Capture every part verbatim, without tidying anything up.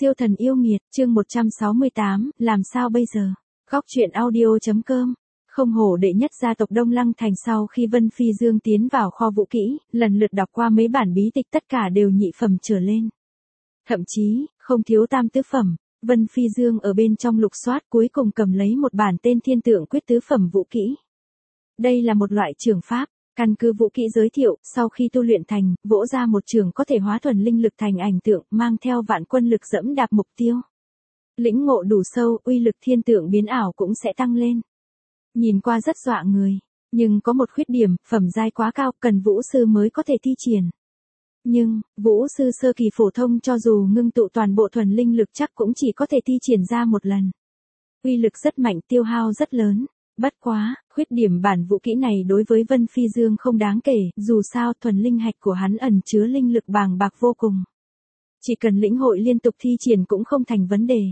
Siêu thần yêu nghiệt, chương một trăm sáu mươi tám, làm sao bây giờ? Góc truyện audio.com. Không hổ đệ nhất gia tộc Đông Lăng Thành. Sau khi Vân Phi Dương tiến vào kho vũ kỹ, lần lượt đọc qua mấy bản bí tịch, tất cả đều nhị phẩm trở lên. Thậm chí, không thiếu tam tứ phẩm. Vân Phi Dương ở bên trong lục soát, cuối cùng cầm lấy một bản tên Thiên Tượng Quyết tứ phẩm vũ kỹ. Đây là một loại trường pháp. Căn cứ vũ kỹ giới thiệu, sau khi tu luyện thành, vỗ ra một trường có thể hóa thuần linh lực thành ảnh tượng, mang theo vạn quân lực dẫm đạp mục tiêu. Lĩnh ngộ đủ sâu, uy lực thiên tượng biến ảo cũng sẽ tăng lên. Nhìn qua rất dọa người, nhưng có một khuyết điểm, phẩm giai quá cao, cần vũ sư mới có thể thi triển. Nhưng, vũ sư sơ kỳ phổ thông cho dù ngưng tụ toàn bộ thuần linh lực chắc cũng chỉ có thể thi triển ra một lần. Uy lực rất mạnh, tiêu hao rất lớn. Bất quá, khuyết điểm bản vũ kỹ này đối với Vân Phi Dương không đáng kể, dù sao thuần linh hạch của hắn ẩn chứa linh lực bàng bạc vô cùng. Chỉ cần lĩnh hội liên tục thi triển cũng không thành vấn đề.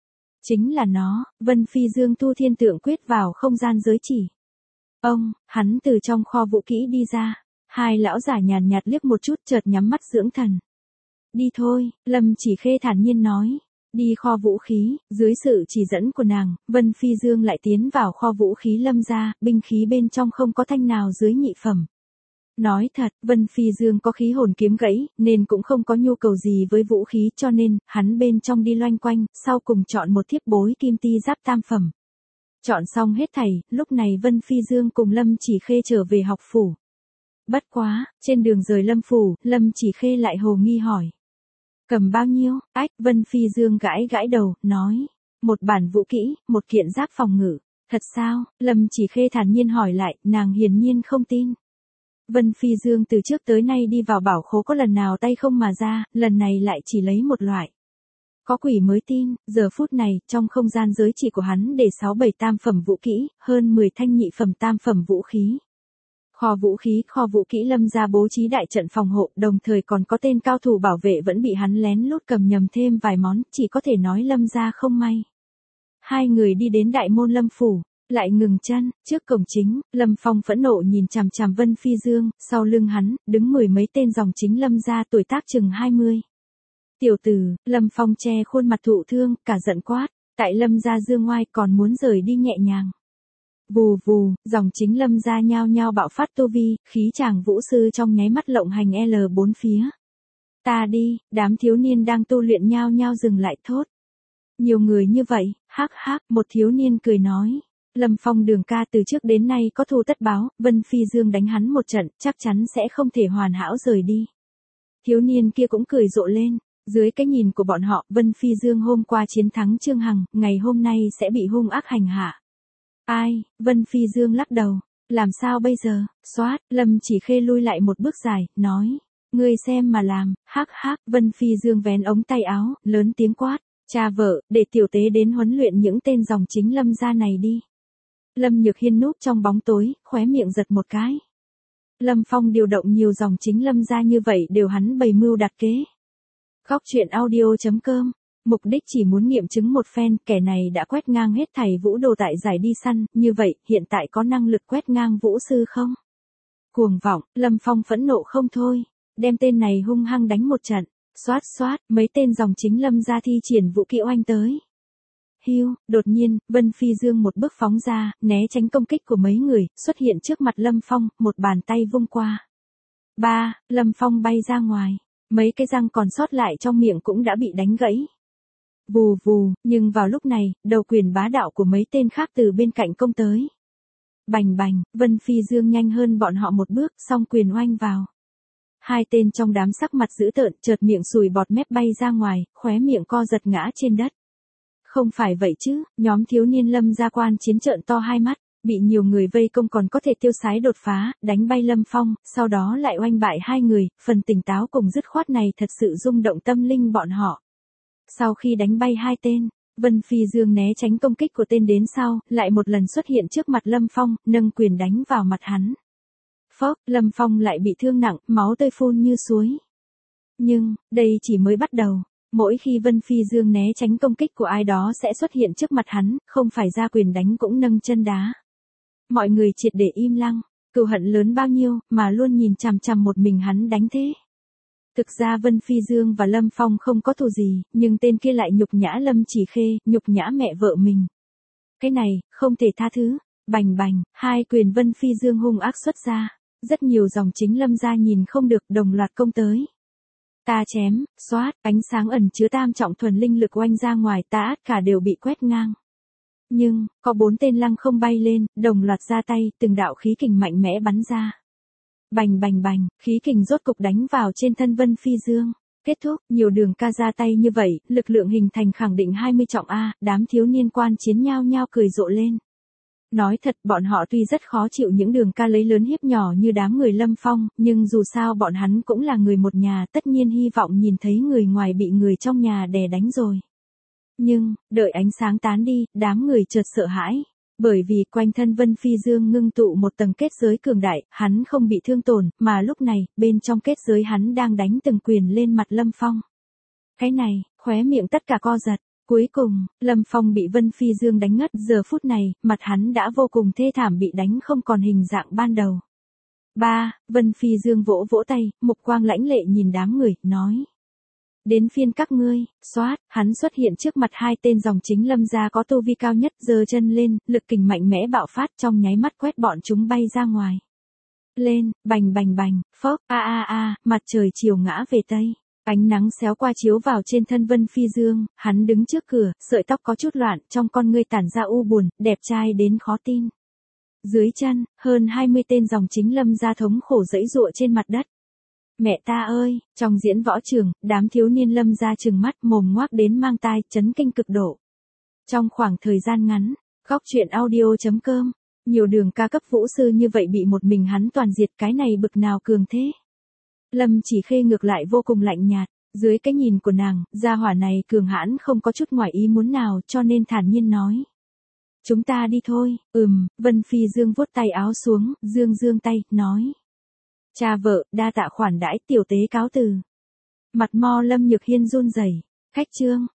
Chính là nó, Vân Phi Dương thu Thiên Tượng Quyết vào không gian giới chỉ. Ông, hắn từ trong kho vũ kỹ đi ra, hai lão giả nhàn nhạt liếc một chút chợt nhắm mắt dưỡng thần. Đi thôi, Lâm Chỉ Khê thản nhiên nói. Đi kho vũ khí, dưới sự chỉ dẫn của nàng, Vân Phi Dương lại tiến vào kho vũ khí Lâm gia, binh khí bên trong không có thanh nào dưới nhị phẩm. Nói thật, Vân Phi Dương có khí hồn kiếm gãy, nên cũng không có nhu cầu gì với vũ khí, cho nên, hắn bên trong đi loanh quanh, sau cùng chọn một thiếp bối kim ti giáp tam phẩm. Chọn xong hết thảy, lúc này Vân Phi Dương cùng Lâm Chỉ Khê trở về học phủ. Bất quá, trên đường rời Lâm phủ, Lâm Chỉ Khê lại hồ nghi hỏi. Cầm bao nhiêu? Ách, Vân Phi Dương gãi gãi đầu, nói. Một bản vũ kỹ, một kiện giáp phòng ngự. Thật sao? Lâm Chỉ Khê thản nhiên hỏi lại, nàng hiển nhiên không tin. Vân Phi Dương từ trước tới nay đi vào bảo khố có lần nào tay không mà ra, lần này lại chỉ lấy một loại. Có quỷ mới tin, giờ phút này, trong không gian giới chỉ của hắn để sáu bảy tam phẩm vũ kỹ, hơn mười thanh nhị phẩm tam phẩm vũ khí. Kho vũ khí, kho vũ kỹ Lâm gia bố trí đại trận phòng hộ, đồng thời còn có tên cao thủ bảo vệ vẫn bị hắn lén lút cầm nhầm thêm vài món, chỉ có thể nói Lâm gia không may. Hai người đi đến đại môn Lâm phủ, lại ngừng chân, trước cổng chính, Lâm Phong phẫn nộ nhìn chằm chằm Vân Phi Dương, sau lưng hắn, đứng mười mấy tên dòng chính Lâm gia tuổi tác chừng hai mươi. Tiểu tử, Lâm Phong che khuôn mặt thụ thương, cả giận quát, tại Lâm gia dương ngoai còn muốn rời đi nhẹ nhàng. Vù vù, dòng chính Lâm gia nhao nhao bạo phát tu vi, khí chàng vũ sư trong nháy mắt lộng hành L bốn phía. Ta đi, đám thiếu niên đang tu luyện nhao nhao dừng lại thốt. Nhiều người như vậy, hắc hắc, một thiếu niên cười nói. Lâm Phong đường ca từ trước đến nay có thù tất báo, Vân Phi Dương đánh hắn một trận, chắc chắn sẽ không thể hoàn hảo rời đi. Thiếu niên kia cũng cười rộ lên. Dưới cái nhìn của bọn họ, Vân Phi Dương hôm qua chiến thắng Trương Hằng, ngày hôm nay sẽ bị hung ác hành hạ. Ai, Vân Phi Dương lắc đầu, làm sao bây giờ? Xoát, Lâm Chỉ Khê lui lại một bước dài, nói, ngươi xem mà làm, hắc hắc, Vân Phi Dương vén ống tay áo, lớn tiếng quát, cha vợ, để tiểu tế đến huấn luyện những tên dòng chính Lâm gia này đi. Lâm Nhược Hiên núp trong bóng tối, khóe miệng giật một cái. Lâm Phong điều động nhiều dòng chính Lâm gia như vậy đều hắn bày mưu đặt kế. Góc truyện audio.com. Mục đích chỉ muốn nghiệm chứng một phen, kẻ này đã quét ngang hết thảy vũ đồ tại giải đi săn, như vậy, hiện tại có năng lực quét ngang vũ sư không? Cuồng vọng, Lâm Phong phẫn nộ không thôi, đem tên này hung hăng đánh một trận, xoát xoát, mấy tên dòng chính Lâm gia thi triển vũ kỹ oanh tới. Hiu, đột nhiên, Vân Phi Dương một bước phóng ra, né tránh công kích của mấy người, xuất hiện trước mặt Lâm Phong, một bàn tay vung qua. Ba, Lâm Phong bay ra ngoài, mấy cái răng còn sót lại trong miệng cũng đã bị đánh gãy. Vù vù, nhưng vào lúc này, đầu quyền bá đạo của mấy tên khác từ bên cạnh công tới. Bành bành, Vân Phi Dương nhanh hơn bọn họ một bước, song quyền oanh vào. Hai tên trong đám sắc mặt dữ tợn, chợt miệng sùi bọt mép bay ra ngoài, khóe miệng co giật ngã trên đất. Không phải vậy chứ, nhóm thiếu niên Lâm gia quan chiến trợn to hai mắt, bị nhiều người vây công còn có thể tiêu sái đột phá, đánh bay Lâm Phong, sau đó lại oanh bại hai người, phần tỉnh táo cùng dứt khoát này thật sự rung động tâm linh bọn họ. Sau khi đánh bay hai tên, Vân Phi Dương né tránh công kích của tên đến sau, lại một lần xuất hiện trước mặt Lâm Phong, nâng quyền đánh vào mặt hắn. Phốc, Lâm Phong lại bị thương nặng, máu tươi phun như suối. Nhưng, đây chỉ mới bắt đầu. Mỗi khi Vân Phi Dương né tránh công kích của ai đó sẽ xuất hiện trước mặt hắn, không phải ra quyền đánh cũng nâng chân đá. Mọi người triệt để im lặng, cừu hận lớn bao nhiêu, mà luôn nhìn chằm chằm một mình hắn đánh thế. Thực ra Vân Phi Dương và Lâm Phong không có thù gì, nhưng tên kia lại nhục nhã Lâm Chỉ Khê, nhục nhã mẹ vợ mình. Cái này, không thể tha thứ. Bành bành, hai quyền Vân Phi Dương hung ác xuất ra. Rất nhiều dòng chính Lâm gia nhìn không được, đồng loạt công tới. Ta chém, xoát, ánh sáng ẩn chứa tam trọng thuần linh lực oanh ra ngoài, ta át cả đều bị quét ngang. Nhưng, có bốn tên lăng không bay lên, đồng loạt ra tay, từng đạo khí kình mạnh mẽ bắn ra. Bành bành bành, khí kình rốt cục đánh vào trên thân Vân Phi Dương. Kết thúc, nhiều đường ca ra tay như vậy, lực lượng hình thành khẳng định hai mươi trọng A, đám thiếu niên quan chiến nhao nhao cười rộ lên. Nói thật, bọn họ tuy rất khó chịu những đường ca lấy lớn hiếp nhỏ như đám người Lâm Phong, nhưng dù sao bọn hắn cũng là người một nhà, tất nhiên hy vọng nhìn thấy người ngoài bị người trong nhà đè đánh rồi. Nhưng, đợi ánh sáng tán đi, đám người chợt sợ hãi. Bởi vì quanh thân Vân Phi Dương ngưng tụ một tầng kết giới cường đại, hắn không bị thương tổn, mà lúc này, bên trong kết giới hắn đang đánh từng quyền lên mặt Lâm Phong. Cái này, khóe miệng tất cả co giật. Cuối cùng, Lâm Phong bị Vân Phi Dương đánh ngất, giờ phút này, mặt hắn đã vô cùng thê thảm, bị đánh không còn hình dạng ban đầu. Ba, Vân Phi Dương vỗ vỗ tay, mục quang lãnh lệ nhìn đám người, nói. Đến phiên các ngươi, xoát, hắn xuất hiện trước mặt hai tên dòng chính Lâm gia có tu vi cao nhất, giơ chân lên, lực kình mạnh mẽ bạo phát trong nháy mắt quét bọn chúng bay ra ngoài. Lên, bành bành bành, phốc, a a a, mặt trời chiều ngã về tây. Ánh nắng xéo qua chiếu vào trên thân Vân Phi Dương, hắn đứng trước cửa, sợi tóc có chút loạn, trong con ngươi tản ra u buồn, đẹp trai đến khó tin. Dưới chân, hơn hai mươi tên dòng chính Lâm gia thống khổ giãy giụa trên mặt đất. Mẹ ta ơi, trong diễn võ trường, đám thiếu niên Lâm gia trừng mắt mồm ngoác đến mang tai, chấn kinh cực độ. Trong khoảng thời gian ngắn, góc truyện audio chấm com, nhiều đường ca cấp vũ sư như vậy bị một mình hắn toàn diệt, cái này bực nào cường thế. Lâm Chỉ Khê ngược lại vô cùng lạnh nhạt, dưới cái nhìn của nàng, gia hỏa này cường hãn không có chút ngoài ý muốn nào, cho nên thản nhiên nói. Chúng ta đi thôi, ừm, Vân Phi Dương vuốt tay áo xuống, dương dương tay, nói. Cha vợ, đa tạ khoản đãi, tiểu tế cáo từ. Mặt mo Lâm Nhược Hiên run rẩy. Khách trương,